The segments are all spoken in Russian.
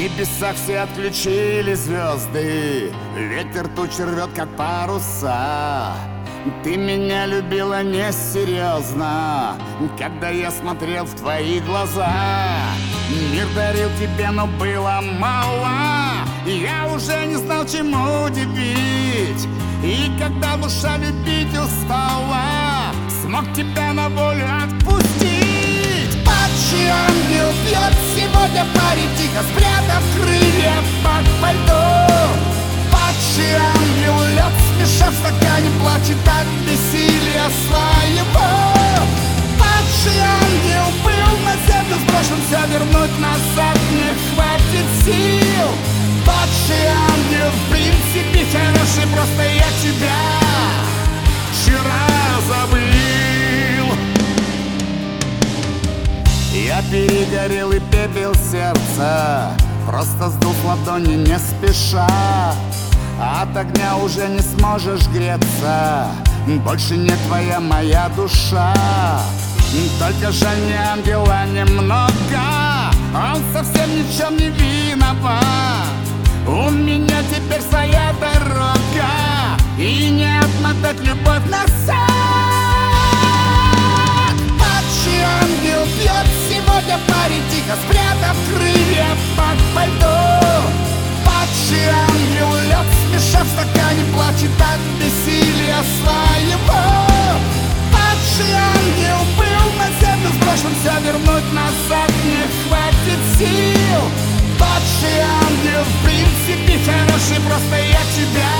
небесах все отключили звезды, ветер тучи рвет, как паруса. Ты меня любила несерьезно, когда я смотрел в твои глаза. Мир дарил тебе, но было мало, и я уже не знал, чему удивить. И когда душа любить устала, смог тебя на волю отпустить. Падший ангел бьет сегодня паре, тихо спрятав крылья под пальто. Падший ангел лед, смешав в стакане, плачет от бессилия своего. Падший ангел был на землю сброшен, все вернуть назад не хватит сил. Падший ангел в принципе хороший, просто я тебя вчера забыл. Я перегорел и пепел сердца просто сдул с ладони не спеша. От огня уже не сможешь греться, больше не твоя моя душа. Только жаль, не ангела немного, он совсем ни в чем не виноват. У меня теперь своя дорога, и не отмотать любовь назад. Падший ангел бьет сегодня парень, тихо спрятав крылья под пальто. Падший ангел лед, смешав в стакане, плачет от бессилия своего. Падший ангел был на землю сброшен, все вернуть назад не хватит сил. Падший ангел в принципе хороший, просто я тебя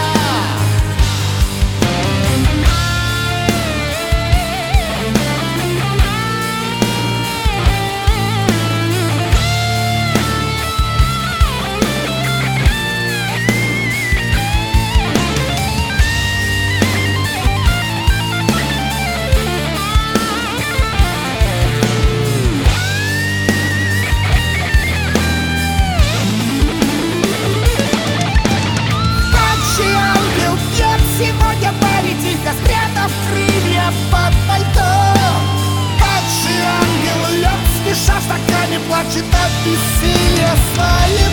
спрятав крылья под пальто. Падший ангел лед, смешав в стакане, плачет от бессилия своего.